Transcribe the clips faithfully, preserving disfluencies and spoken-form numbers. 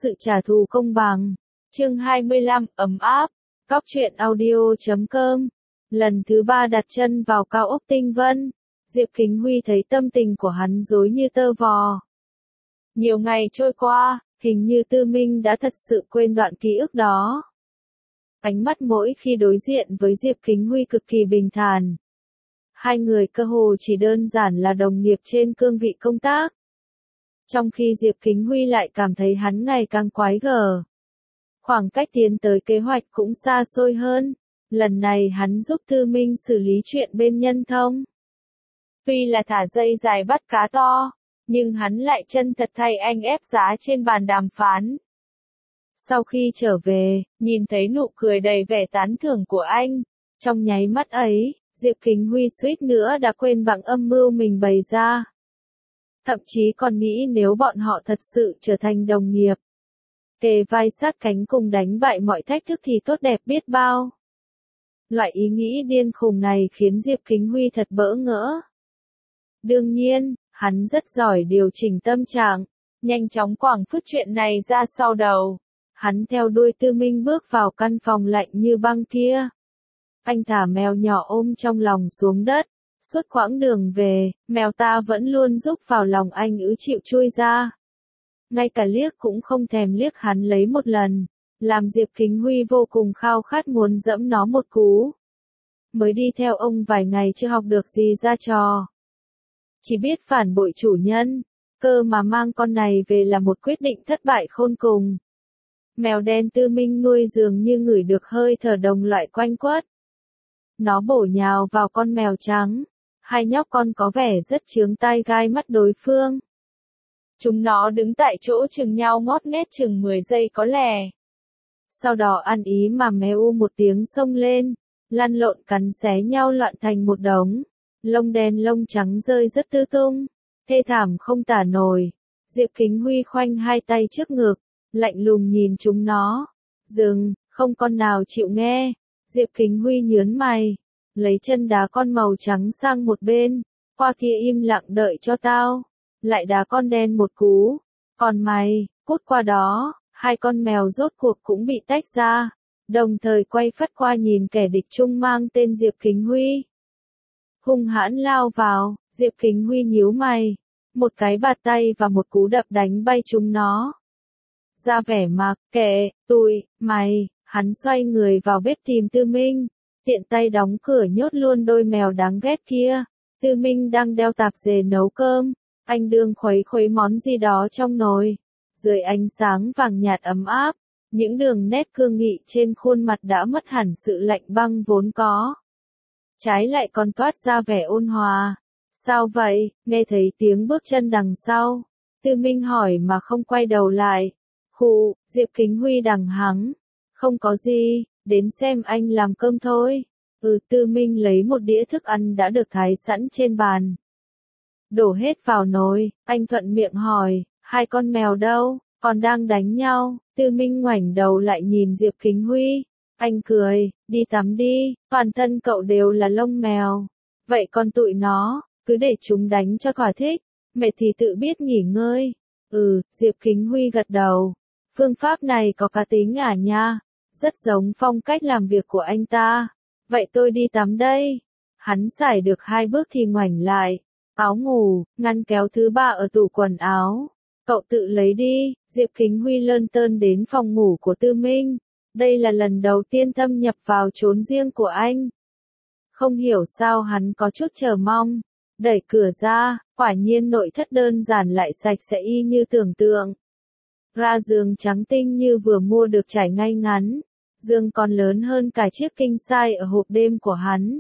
sự trả thù công bằng. Chương hai mươi lăm, ấm áp. Cóc truyện audio chấm com. Lần thứ ba đặt chân vào cao ốc Tinh Vân, Diệp Kính Huy thấy tâm tình của hắn rối như tơ vò. Nhiều ngày trôi qua, hình như Tư Minh đã thật sự quên đoạn ký ức đó. Ánh mắt mỗi khi đối diện với Diệp Kính Huy cực kỳ bình thản. Hai người cơ hồ chỉ đơn giản là đồng nghiệp trên cương vị công tác. Trong khi Diệp Kính Huy lại cảm thấy hắn ngày càng quái gở. Khoảng cách tiến tới kế hoạch cũng xa xôi hơn. Lần này hắn giúp Tư Minh xử lý chuyện bên Nhân Thông. Tuy là thả dây dài bắt cá to, nhưng hắn lại chân thật thay anh ép giá trên bàn đàm phán. Sau khi trở về, nhìn thấy nụ cười đầy vẻ tán thưởng của anh, trong nháy mắt ấy, Diệp Kính Huy suýt nữa đã quên bằng âm mưu mình bày ra. Thậm chí còn nghĩ nếu bọn họ thật sự trở thành đồng nghiệp, kề vai sát cánh cùng đánh bại mọi thách thức thì tốt đẹp biết bao. Loại ý nghĩ điên khùng này khiến Diệp Kính Huy thật bỡ ngỡ. Đương nhiên, hắn rất giỏi điều chỉnh tâm trạng, nhanh chóng quẳng phứt chuyện này ra sau đầu. Hắn theo đuôi Tư Minh bước vào căn phòng lạnh như băng kia. Anh thả mèo nhỏ ôm trong lòng xuống đất. Suốt quãng đường về, mèo ta vẫn luôn rúc vào lòng anh ứ chịu chui ra. Ngay cả liếc cũng không thèm liếc hắn lấy một lần, làm Diệp Kính Huy vô cùng khao khát muốn dẫm nó một cú. Mới đi theo ông vài ngày chưa học được gì ra trò. Chỉ biết phản bội chủ nhân, cơ mà mang con này về là một quyết định thất bại khôn cùng. Mèo đen Tư Minh nuôi dường như ngửi được hơi thở đồng loại quanh quất. Nó bổ nhào vào con mèo trắng. Hai nhóc con có vẻ rất chướng tai gai mắt đối phương. Chúng nó đứng tại chỗ chừng nhau ngót nghét chừng mười giây có lẽ. Sau đó ăn ý mà meo một tiếng xông lên, lăn lộn cắn xé nhau loạn thành một đống. Lông đen lông trắng rơi rất tứ tung, thê thảm không tả nổi. Diệp Kính Huy khoanh hai tay trước ngực, lạnh lùng nhìn chúng nó. Dừng, không con nào chịu nghe. Diệp Kính Huy nhớn mày, lấy chân đá con màu trắng sang một bên. Qua kia im lặng đợi cho tao. Lại đá con đen một cú. Còn mày, cút qua đó. Hai con mèo rốt cuộc cũng bị tách ra. Đồng thời quay phắt qua nhìn kẻ địch chung mang tên Diệp Kính Huy. Hung hãn lao vào, Diệp Kính Huy nhíu mày. Một cái bạt tay và một cú đập đánh bay chúng nó. Ra vẻ mặc kệ, tụi, mày, hắn xoay người vào bếp tìm Tư Minh. Tiện tay đóng cửa nhốt luôn đôi mèo đáng ghét kia. Tư Minh đang đeo tạp dề nấu cơm. Anh đương khuấy khuấy món gì đó trong nồi. Dưới ánh sáng vàng nhạt ấm áp, những đường nét cương nghị trên khuôn mặt đã mất hẳn sự lạnh băng vốn có. Trái lại còn toát ra vẻ ôn hòa. Sao vậy? Nghe thấy tiếng bước chân đằng sau. Tư Minh hỏi mà không quay đầu lại. Khụ, Diệp Kính Huy đằng hắng. Không có gì, đến xem anh làm cơm thôi. Ừ, Tư Minh lấy một đĩa thức ăn đã được thái sẵn trên bàn. Đổ hết vào nồi, anh thuận miệng hỏi, hai con mèo đâu, còn đang đánh nhau. Tư Minh ngoảnh đầu lại nhìn Diệp Kính Huy. Anh cười, đi tắm đi, toàn thân cậu đều là lông mèo. Vậy còn tụi nó, cứ để chúng đánh cho thỏa thích, mệt thì tự biết nghỉ ngơi. Ừ, Diệp Kính Huy gật đầu. Phương pháp này có cá tính à nha, rất giống phong cách làm việc của anh ta. Vậy tôi đi tắm đây. Hắn xài được hai bước thì ngoảnh lại. Áo ngủ, ngăn kéo thứ ba ở tủ quần áo. Cậu tự lấy đi. Diệp Kính Huy lơn tơn đến phòng ngủ của Tư Minh. Đây là lần đầu tiên thâm nhập vào chốn riêng của anh. Không hiểu sao hắn có chút chờ mong. Đẩy cửa ra, quả nhiên nội thất đơn giản lại sạch sẽ y như tưởng tượng. Ra giường trắng tinh như vừa mua được trải ngay ngắn. Giường còn lớn hơn cả chiếc king size ở hộp đêm của hắn.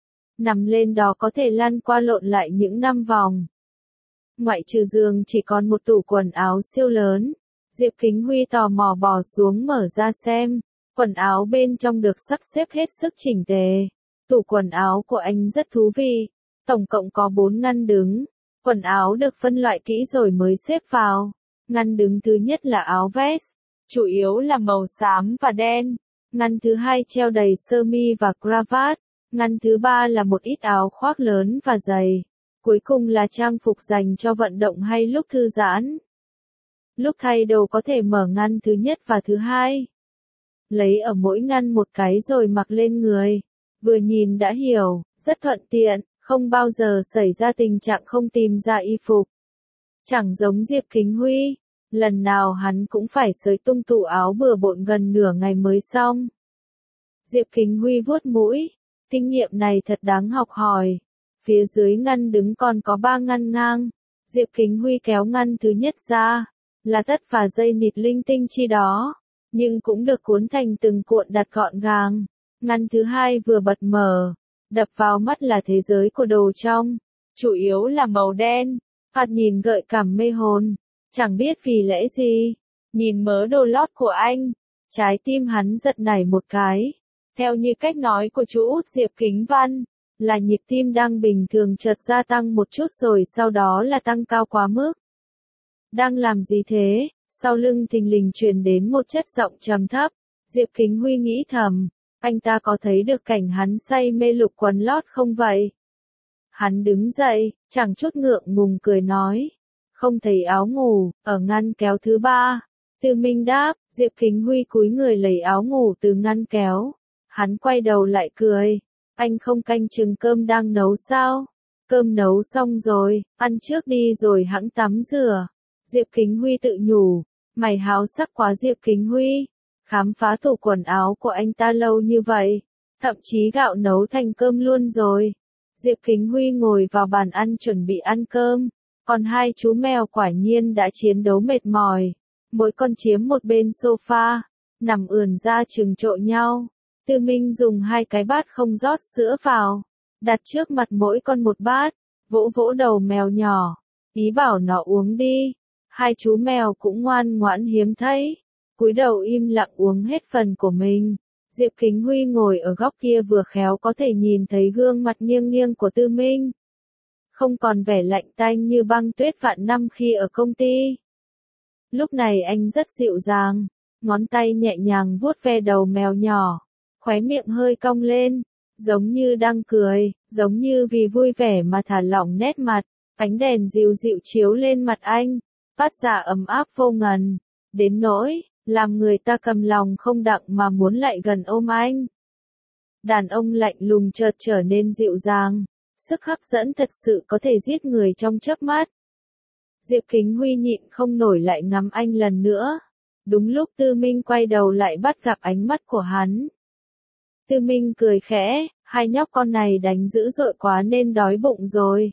Nằm lên đó có thể lăn qua lộn lại những năm vòng. Ngoại trừ giường chỉ còn một tủ quần áo siêu lớn. Diệp Kính Huy tò mò bò xuống mở ra xem. Quần áo bên trong được sắp xếp hết sức chỉnh tề. Tủ quần áo của anh rất thú vị. Tổng cộng có bốn ngăn đứng. Quần áo được phân loại kỹ rồi mới xếp vào. Ngăn đứng thứ nhất là áo vest. Chủ yếu là màu xám và đen. Ngăn thứ hai treo đầy sơ mi và cravat. Ngăn thứ ba là một ít áo khoác lớn và dày. Cuối cùng là trang phục dành cho vận động hay lúc thư giãn. Lúc thay đồ có thể mở ngăn thứ nhất và thứ hai. Lấy ở mỗi ngăn một cái rồi mặc lên người. Vừa nhìn đã hiểu, rất thuận tiện, không bao giờ xảy ra tình trạng không tìm ra y phục. Chẳng giống Diệp Kính Huy, lần nào hắn cũng phải xới tung tủ áo bừa bộn gần nửa ngày mới xong. Diệp Kính Huy vuốt mũi, kinh nghiệm này thật đáng học hỏi. Phía dưới ngăn đứng còn có ba ngăn ngang. Diệp Kính Huy kéo ngăn thứ nhất ra, là tất và dây nịt linh tinh chi đó, nhưng cũng được cuốn thành từng cuộn đặt gọn gàng. Ngăn thứ hai vừa bật mở, đập vào mắt là thế giới của đồ trong, chủ yếu là màu đen, thoạt nhìn gợi cảm mê hồn, chẳng biết vì lẽ gì, nhìn mớ đồ lót của anh, trái tim hắn giật nảy một cái. Theo như cách nói của chú út Diệp Kính Văn, là nhịp tim đang bình thường chợt gia tăng một chút rồi sau đó là tăng cao quá mức. Đang làm gì thế? Sau lưng thình lình truyền đến một chất giọng trầm thấp. Diệp Kính Huy nghĩ thầm, anh ta có thấy được cảnh hắn say mê lục quần lót không vậy? Hắn đứng dậy, chẳng chút ngượng ngùng cười nói, không thấy áo ngủ, ở ngăn kéo thứ ba. Tư Minh đáp, Diệp Kính Huy cúi người lấy áo ngủ từ ngăn kéo. Hắn quay đầu lại cười, anh không canh chừng cơm đang nấu sao? Cơm nấu xong rồi, ăn trước đi rồi hẵng tắm rửa. Diệp Kính Huy tự nhủ, mày háo sắc quá Diệp Kính Huy. Khám phá tủ quần áo của anh ta lâu như vậy, thậm chí gạo nấu thành cơm luôn rồi. Diệp Kính Huy ngồi vào bàn ăn chuẩn bị ăn cơm, còn hai chú mèo quả nhiên đã chiến đấu mệt mỏi. Mỗi con chiếm một bên sofa, nằm ườn ra chừng trội nhau. Tư Minh dùng hai cái bát không rót sữa vào, đặt trước mặt mỗi con một bát, vỗ vỗ đầu mèo nhỏ, ý bảo nó uống đi. Hai chú mèo cũng ngoan ngoãn hiếm thấy, cúi đầu im lặng uống hết phần của mình. Diệp Kính Huy ngồi ở góc kia vừa khéo có thể nhìn thấy gương mặt nghiêng nghiêng của Tư Minh. Không còn vẻ lạnh tanh như băng tuyết vạn năm khi ở công ty. Lúc này anh rất dịu dàng, ngón tay nhẹ nhàng vuốt ve đầu mèo nhỏ, khóe miệng hơi cong lên, giống như đang cười, giống như vì vui vẻ mà thả lỏng nét mặt. Ánh đèn dịu dịu chiếu lên mặt anh, phát ra ấm áp vô ngần, đến nỗi làm người ta cầm lòng không đặng mà muốn lại gần ôm anh. Đàn ông lạnh lùng chợt trở nên dịu dàng, sức hấp dẫn thật sự có thể giết người trong chớp mắt. Diệp Kính Huy nhịn không nổi lại ngắm anh lần nữa. Đúng lúc Tư Minh quay đầu lại bắt gặp ánh mắt của hắn. Tư Minh cười khẽ, hai nhóc con này đánh dữ dội quá nên đói bụng rồi.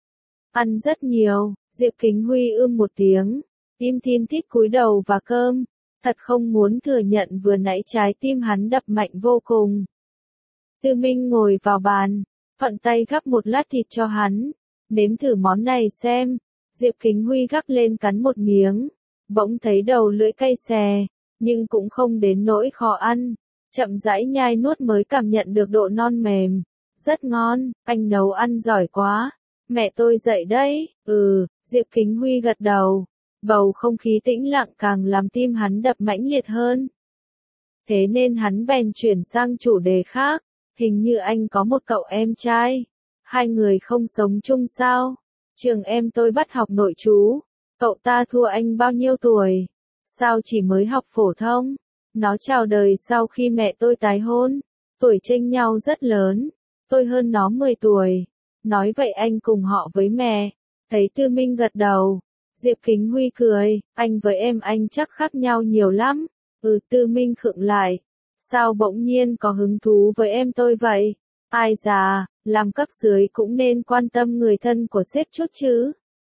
Ăn rất nhiều, Diệp Kính Huy ưm một tiếng, im thiên thít cúi đầu và cơm, thật không muốn thừa nhận vừa nãy trái tim hắn đập mạnh vô cùng. Tư Minh ngồi vào bàn, thuận tay gắp một lát thịt cho hắn, nếm thử món này xem. Diệp Kính Huy gắp lên cắn một miếng, bỗng thấy đầu lưỡi cay xè, nhưng cũng không đến nỗi khó ăn, chậm rãi nhai nuốt mới cảm nhận được độ non mềm. Rất ngon, anh nấu ăn giỏi quá. Mẹ tôi dậy đấy, ừ, Diệp Kính Huy gật đầu. Bầu không khí tĩnh lặng càng làm tim hắn đập mãnh liệt hơn. Thế nên hắn bèn chuyển sang chủ đề khác, hình như anh có một cậu em trai. Hai người không sống chung sao? Trường em tôi bắt học nội trú. Cậu ta thua anh bao nhiêu tuổi? Sao chỉ mới học phổ thông? Nó chào đời sau khi mẹ tôi tái hôn. Tuổi chênh nhau rất lớn. Tôi hơn nó mười tuổi. Nói vậy anh cùng họ với mẹ. Thấy Tư Minh gật đầu. Diệp Kính Huy cười, anh với em anh chắc khác nhau nhiều lắm. Ừ, Tư Minh khựng lại. Sao bỗng nhiên có hứng thú với em tôi vậy? Ai già, làm cấp dưới cũng nên quan tâm người thân của sếp chút chứ.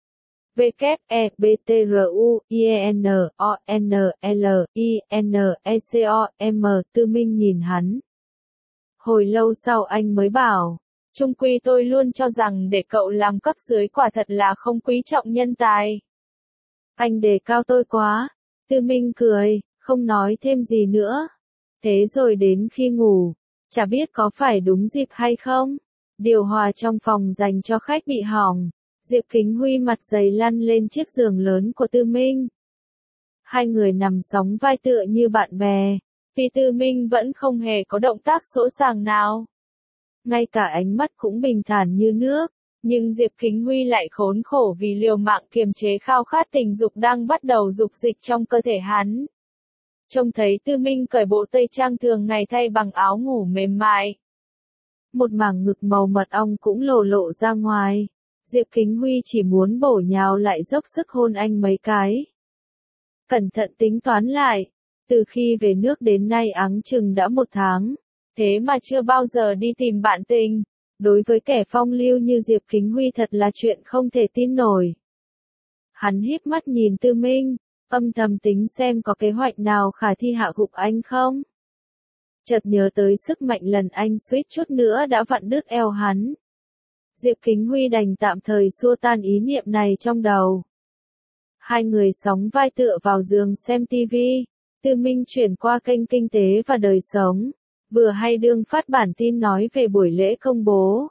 W E B T R U I E N O N L I N E C O M. Tư Minh nhìn hắn. Hồi lâu sau anh mới bảo, chung quy tôi luôn cho rằng để cậu làm cấp dưới quả thật là không quý trọng nhân tài. Anh đề cao tôi quá. Tư Minh cười, không nói thêm gì nữa. Thế rồi đến khi ngủ, chả biết có phải đúng dịp hay không. Điều hòa trong phòng dành cho khách bị hỏng. Diệp Kính Huy mặt dày lăn lên chiếc giường lớn của Tư Minh. Hai người nằm sóng vai tựa như bạn bè. Vì Tư Minh vẫn không hề có động tác sỗ sàng nào. Ngay cả ánh mắt cũng bình thản như nước. Nhưng Diệp Kính Huy lại khốn khổ vì liều mạng kiềm chế khao khát tình dục đang bắt đầu dục dịch trong cơ thể hắn. Trông thấy Tư Minh cởi bộ tây trang thường ngày thay bằng áo ngủ mềm mại. Một mảng ngực màu mật ong cũng lộ lộ ra ngoài. Diệp Kính Huy chỉ muốn bổ nhào lại dốc sức hôn anh mấy cái. Cẩn thận tính toán lại, từ khi về nước đến nay áng chừng đã một tháng, thế mà chưa bao giờ đi tìm bạn tình. Đối với kẻ phong lưu như Diệp Kính Huy thật là chuyện không thể tin nổi. Hắn híp mắt nhìn Tư Minh, âm thầm tính xem có kế hoạch nào khả thi hạ gục anh không. Chợt nhớ tới sức mạnh lần anh suýt chút nữa đã vặn đứt eo hắn. Diệp Kính Huy đành tạm thời xua tan ý niệm này trong đầu. Hai người sóng vai tựa vào giường xem tivi, Tư Minh chuyển qua kênh Kinh tế và Đời sống, vừa hay đương phát bản tin nói về buổi lễ công bố.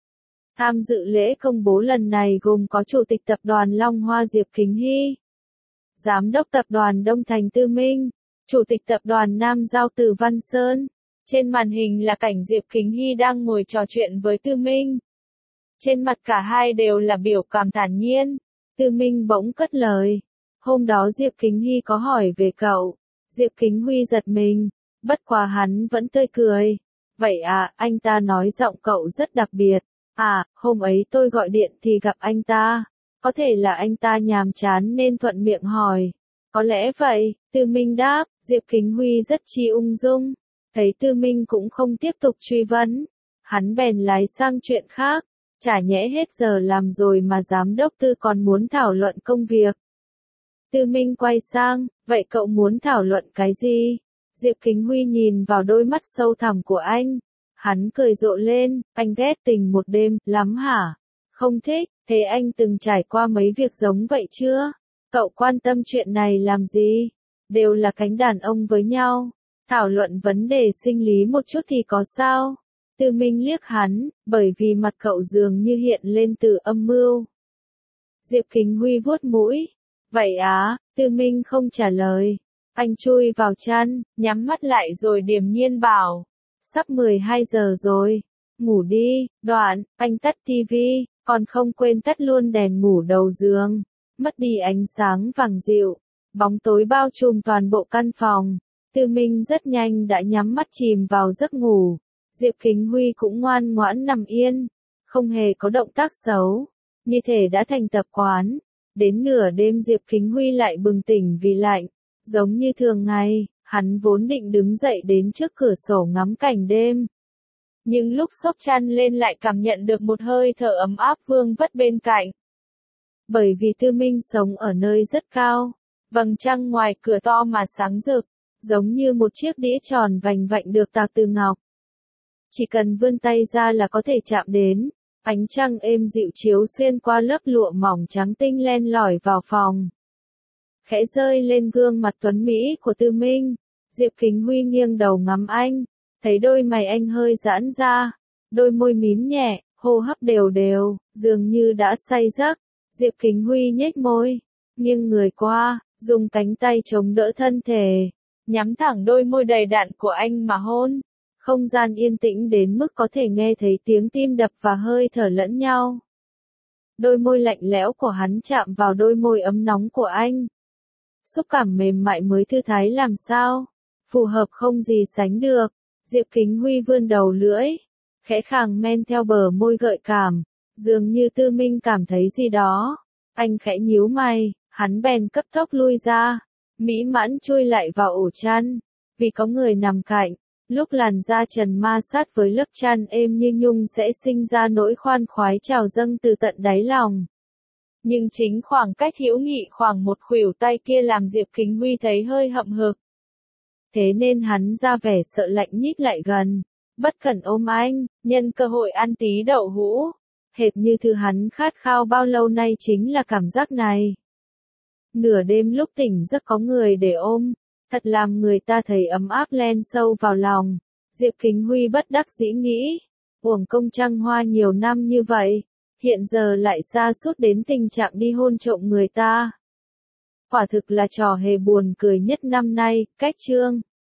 Tham dự lễ công bố lần này gồm có Chủ tịch Tập đoàn Long Hoa Diệp Kính Hy, Giám đốc Tập đoàn Đông Thành Tư Minh, Chủ tịch Tập đoàn Nam Giao Từ Văn Sơn. Trên màn hình là cảnh Diệp Kính Hy đang ngồi trò chuyện với Tư Minh. Trên mặt cả hai đều là biểu cảm thản nhiên. Tư Minh bỗng cất lời. Hôm đó Diệp Kính Hy có hỏi về cậu. Diệp Kính Huy giật mình, bất quá hắn vẫn tươi cười. Vậy à, anh ta nói giọng cậu rất đặc biệt. À, hôm ấy tôi gọi điện thì gặp anh ta. Có thể là anh ta nhàm chán nên thuận miệng hỏi. Có lẽ vậy, Tư Minh đáp. Diệp Kính Huy rất chi ung dung. Thấy Tư Minh cũng không tiếp tục truy vấn. Hắn bèn lái sang chuyện khác. Chả nhẽ hết giờ làm rồi mà giám đốc Tư còn muốn thảo luận công việc. Tư Minh quay sang, vậy cậu muốn thảo luận cái gì? Diệp Kính Huy nhìn vào đôi mắt sâu thẳm của anh. Hắn cười rộ lên, anh ghét tình một đêm, lắm hả? Không thích, thế anh từng trải qua mấy việc giống vậy chưa? Cậu quan tâm chuyện này làm gì? Đều là cánh đàn ông với nhau. Thảo luận vấn đề sinh lý một chút thì có sao? Tư Minh liếc hắn, bởi vì mặt cậu dường như hiện lên từ âm mưu. Diệp Kính Huy vuốt mũi. Vậy á, Tư Minh không trả lời. Anh chui vào chăn, nhắm mắt lại rồi điềm nhiên bảo. Sắp mười hai giờ rồi. Ngủ đi, Đoạn, anh tắt tivi, còn không quên tắt luôn đèn ngủ đầu giường. Mất đi ánh sáng vàng dịu. Bóng tối bao trùm toàn bộ căn phòng. Tư Minh rất nhanh đã nhắm mắt chìm vào giấc ngủ. Diệp Kính Huy cũng ngoan ngoãn nằm yên, không hề có động tác xấu, như thể đã thành tập quán. Đến nửa đêm Diệp Kính Huy lại bừng tỉnh vì lạnh, giống như thường ngày, hắn vốn định đứng dậy đến trước cửa sổ ngắm cảnh đêm. Nhưng lúc xốc chăn lên lại cảm nhận được một hơi thở ấm áp vương vất bên cạnh. Bởi vì Tư Minh sống ở nơi rất cao, vầng trăng ngoài cửa to mà sáng rực, giống như một chiếc đĩa tròn vành vạnh được tạc từ ngọc. Chỉ cần vươn tay ra là có thể chạm đến, ánh trăng êm dịu chiếu xuyên qua lớp lụa mỏng trắng tinh len lỏi vào phòng. Khẽ rơi lên gương mặt tuấn mỹ của Tư Minh, Diệp Kính Huy nghiêng đầu ngắm anh, thấy đôi mày anh hơi giãn ra, đôi môi mím nhẹ, hô hấp đều đều, dường như đã say giấc. Diệp Kính Huy nhếch môi, nghiêng người qua, dùng cánh tay chống đỡ thân thể, nhắm thẳng đôi môi đầy đặn của anh mà hôn. Không gian yên tĩnh đến mức có thể nghe thấy tiếng tim đập và hơi thở lẫn nhau. Đôi môi lạnh lẽo của hắn chạm vào đôi môi ấm nóng của anh. Xúc cảm mềm mại mới thư thái làm sao? Phù hợp không gì sánh được. Diệp Kính Huy vươn đầu lưỡi, khẽ khàng men theo bờ môi gợi cảm, dường như Tư Minh cảm thấy gì đó. Anh khẽ nhíu mày, hắn bèn cấp tốc lui ra, mỹ mãn chui lại vào ổ chăn, vì có người nằm cạnh. Lúc làn da trần ma sát với lớp chăn êm như nhung sẽ sinh ra nỗi khoan khoái trào dâng từ tận đáy lòng. Nhưng chính khoảng cách hữu nghị khoảng một khuỷu tay kia làm Diệp Kính Huy thấy hơi hậm hực. Thế nên hắn ra vẻ sợ lạnh nhích lại gần, bất cẩn ôm anh, nhân cơ hội ăn tí đậu hũ. Hệt như thứ hắn khát khao bao lâu nay chính là cảm giác này. Nửa đêm lúc tỉnh giấc có người để ôm. Thật làm người ta thấy ấm áp len sâu vào lòng. Diệp Kính Huy bất đắc dĩ nghĩ. Uổng công trăng hoa nhiều năm như vậy. Hiện giờ lại sa sút đến tình trạng đi hôn trộm người ta. Quả thực là trò hề buồn cười nhất năm nay. Cách chương.